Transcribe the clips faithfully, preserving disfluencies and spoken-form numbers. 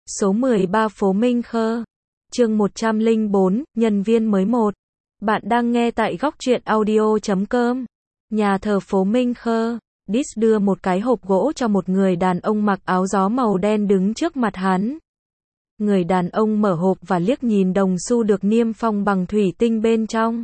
Số mười ba phố Minh Khơ. Chương một trăm lẻ bốn, nhân viên mới một. Bạn đang nghe tại góc truyện audio chấm com. Nhà thờ phố Minh Khơ. Dis đưa một cái hộp gỗ cho một người đàn ông mặc áo gió màu đen đứng trước mặt hắn. Người đàn ông mở hộp và liếc nhìn đồng xu được niêm phong bằng thủy tinh bên trong.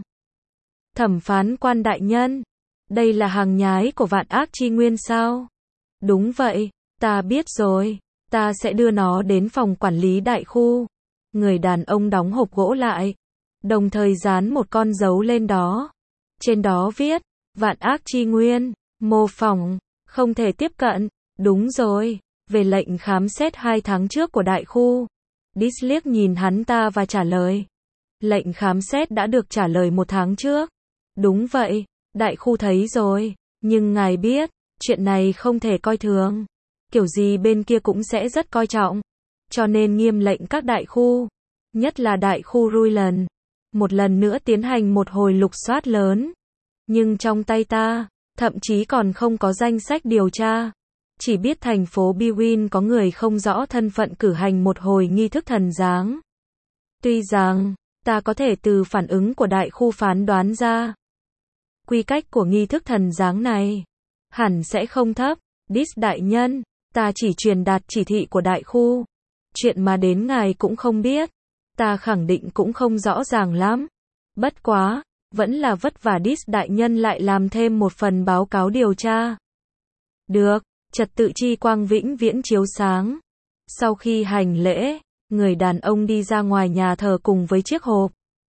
Thẩm phán quan đại nhân, đây là hàng nhái của Vạn Ác Chi Nguyên sao? Đúng vậy, ta biết rồi, ta sẽ đưa nó đến phòng quản lý đại khu. Người đàn ông đóng hộp gỗ lại, đồng thời dán một con dấu lên đó. Trên đó viết, Vạn Ác Chi Nguyên, mô phỏng, không thể tiếp cận. Đúng rồi, về lệnh khám xét hai tháng trước của đại khu. Dis liếc nhìn hắn ta và trả lời. Lệnh khám xét đã được trả lời một tháng trước. Đúng vậy, đại khu thấy rồi, nhưng ngài biết, chuyện này không thể coi thường. Kiểu gì bên kia cũng sẽ rất coi trọng. Cho nên nghiêm lệnh các đại khu, nhất là đại khu Ruiland, một lần nữa tiến hành một hồi lục soát lớn. Nhưng trong tay ta, thậm chí còn không có danh sách điều tra. Chỉ biết thành phố Bwin có người không rõ thân phận cử hành một hồi nghi thức thần giáng. Tuy rằng, ta có thể từ phản ứng của đại khu phán đoán ra. Quy cách của nghi thức thần giáng này, hẳn sẽ không thấp. Dis đại nhân, ta chỉ truyền đạt chỉ thị của đại khu. Chuyện mà đến ngài cũng không biết. Ta khẳng định cũng không rõ ràng lắm. Bất quá, vẫn là vất vả Dis đại nhân lại làm thêm một phần báo cáo điều tra. Được, trật tự chi quang vĩnh viễn chiếu sáng. Sau khi hành lễ, người đàn ông đi ra ngoài nhà thờ cùng với chiếc hộp.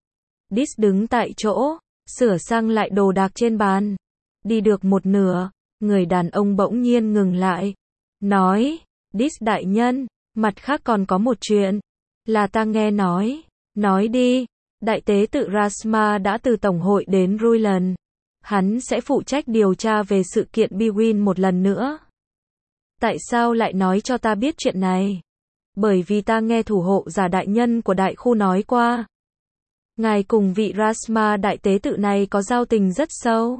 Dis đứng tại chỗ, sửa sang lại đồ đạc trên bàn. Đi được một nửa, người đàn ông bỗng nhiên ngừng lại. Nói, Dis đại nhân, mặt khác còn có một chuyện. Là ta nghe nói. Nói đi. Đại tế tự Rasma đã từ Tổng hội đến Ruiland. Hắn sẽ phụ trách điều tra về sự kiện Bwin một lần nữa. Tại sao lại nói cho ta biết chuyện này? Bởi vì ta nghe thủ hộ giả đại nhân của đại khu nói qua. Ngài cùng vị Rasma đại tế tự này có giao tình rất sâu.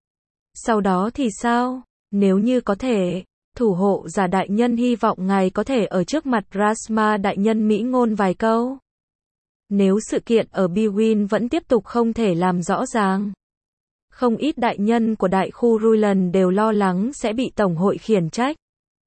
Sau đó thì sao? Nếu như có thể, thủ hộ giả đại nhân hy vọng ngài có thể ở trước mặt Rasma đại nhân mỹ ngôn vài câu. Nếu sự kiện ở Bwin vẫn tiếp tục không thể làm rõ ràng. Không ít đại nhân của đại khu Ruiland đều lo lắng sẽ bị Tổng hội khiển trách.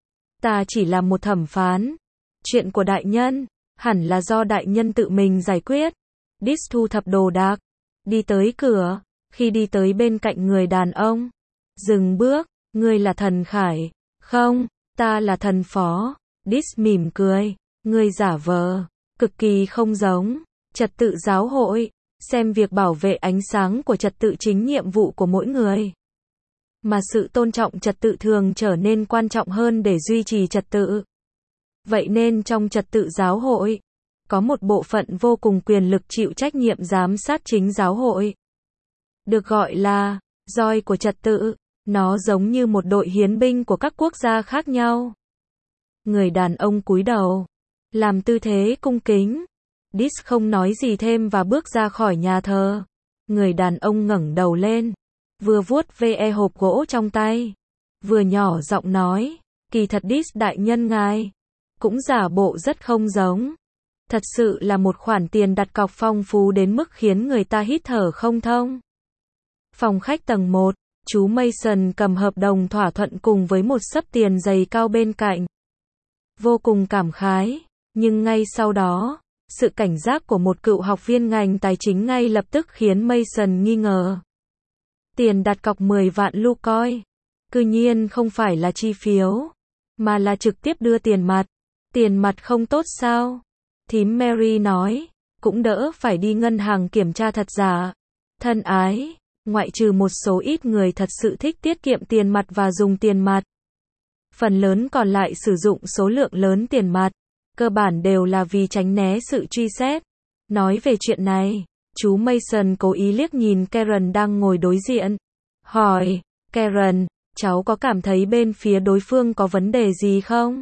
Ta chỉ là một thẩm phán. Chuyện của đại nhân, hẳn là do đại nhân tự mình giải quyết. Dis thu thập đồ đạc, đi tới cửa, khi đi tới bên cạnh người đàn ông. Dừng bước, ngươi là thần Khải. Không, ta là thần phó. Dis mỉm cười, ngươi giả vờ, cực kỳ không giống. Trật tự giáo hội, xem việc bảo vệ ánh sáng của trật tự chính nhiệm vụ của mỗi người. Mà sự tôn trọng trật tự thường trở nên quan trọng hơn để duy trì trật tự. Vậy nên trong trật tự giáo hội, có một bộ phận vô cùng quyền lực chịu trách nhiệm giám sát chính giáo hội. Được gọi là roi của trật tự, nó giống như một đội hiến binh của các quốc gia khác nhau. Người đàn ông cúi đầu, làm tư thế cung kính. Dis không nói gì thêm và bước ra khỏi nhà thờ. Người đàn ông ngẩng đầu lên, vừa vuốt ve hộp gỗ trong tay, vừa nhỏ giọng nói, kỳ thật Dis đại nhân ngài, cũng giả bộ rất không giống. Thật sự là một khoản tiền đặt cọc phong phú đến mức khiến người ta hít thở không thông. Phòng khách tầng một, chú Mason cầm hợp đồng thỏa thuận cùng với một xấp tiền dày cao bên cạnh. Vô cùng cảm khái, nhưng ngay sau đó, sự cảnh giác của một cựu học viên ngành tài chính ngay lập tức khiến Mason nghi ngờ. Tiền đặt cọc mười vạn Lucoin, cư nhiên không phải là chi phiếu, mà là trực tiếp đưa tiền mặt. Tiền mặt không tốt sao? Thím Mary nói, cũng đỡ phải đi ngân hàng kiểm tra thật giả. Thân ái, ngoại trừ một số ít người thật sự thích tiết kiệm tiền mặt và dùng tiền mặt. Phần lớn còn lại sử dụng số lượng lớn tiền mặt, cơ bản đều là vì tránh né sự truy xét. Nói về chuyện này, chú Mason cố ý liếc nhìn Karen đang ngồi đối diện. Hỏi, Karen, cháu có cảm thấy bên phía đối phương có vấn đề gì không?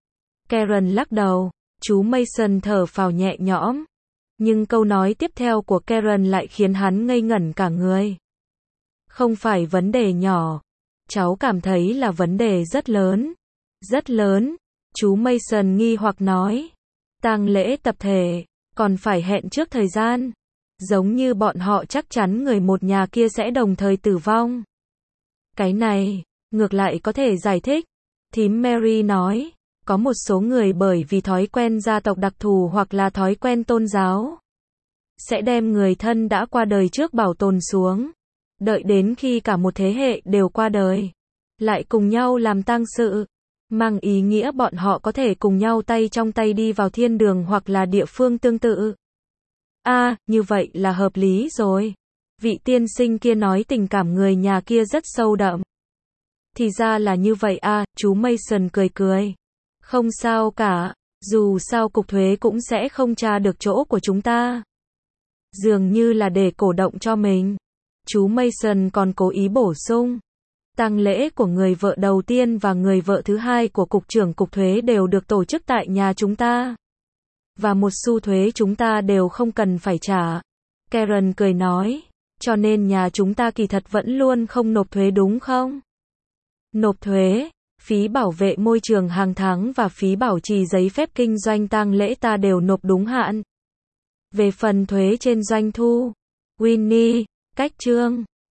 Karen lắc đầu, chú Mason thở phào nhẹ nhõm. Nhưng câu nói tiếp theo của Karen lại khiến hắn ngây ngẩn cả người. Không phải vấn đề nhỏ. Cháu cảm thấy là vấn đề rất lớn. Rất lớn. Chú Mason nghi hoặc nói, Tang lễ tập thể, còn phải hẹn trước thời gian. Giống như bọn họ chắc chắn người một nhà kia sẽ đồng thời tử vong. Cái này, ngược lại có thể giải thích. Thím Mary nói, có một số người bởi vì thói quen gia tộc đặc thù hoặc là thói quen tôn giáo, sẽ đem người thân đã qua đời trước bảo tồn xuống. Đợi đến khi cả một thế hệ đều qua đời, lại cùng nhau làm tang sự. Mang ý nghĩa bọn họ có thể cùng nhau tay trong tay đi vào thiên đường hoặc là địa phương tương tự. A, à, như vậy là hợp lý rồi. Vị tiên sinh kia nói tình cảm người nhà kia rất sâu đậm. Thì ra là như vậy a, à, chú Mason cười cười. Không sao cả, dù sao cục thuế cũng sẽ không tra được chỗ của chúng ta. Dường như là để cổ động cho mình. Chú Mason còn cố ý bổ sung. Tang lễ của người vợ đầu tiên và người vợ thứ hai của cục trưởng cục thuế đều được tổ chức tại nhà chúng ta. Và một xu thuế chúng ta đều không cần phải trả. Karen cười nói. Cho nên nhà chúng ta kỳ thật vẫn luôn không nộp thuế đúng không? Nộp thuế, phí bảo vệ môi trường hàng tháng và phí bảo trì giấy phép kinh doanh tang lễ ta đều nộp đúng hạn. Về phần thuế trên doanh thu, Winnie, cách chương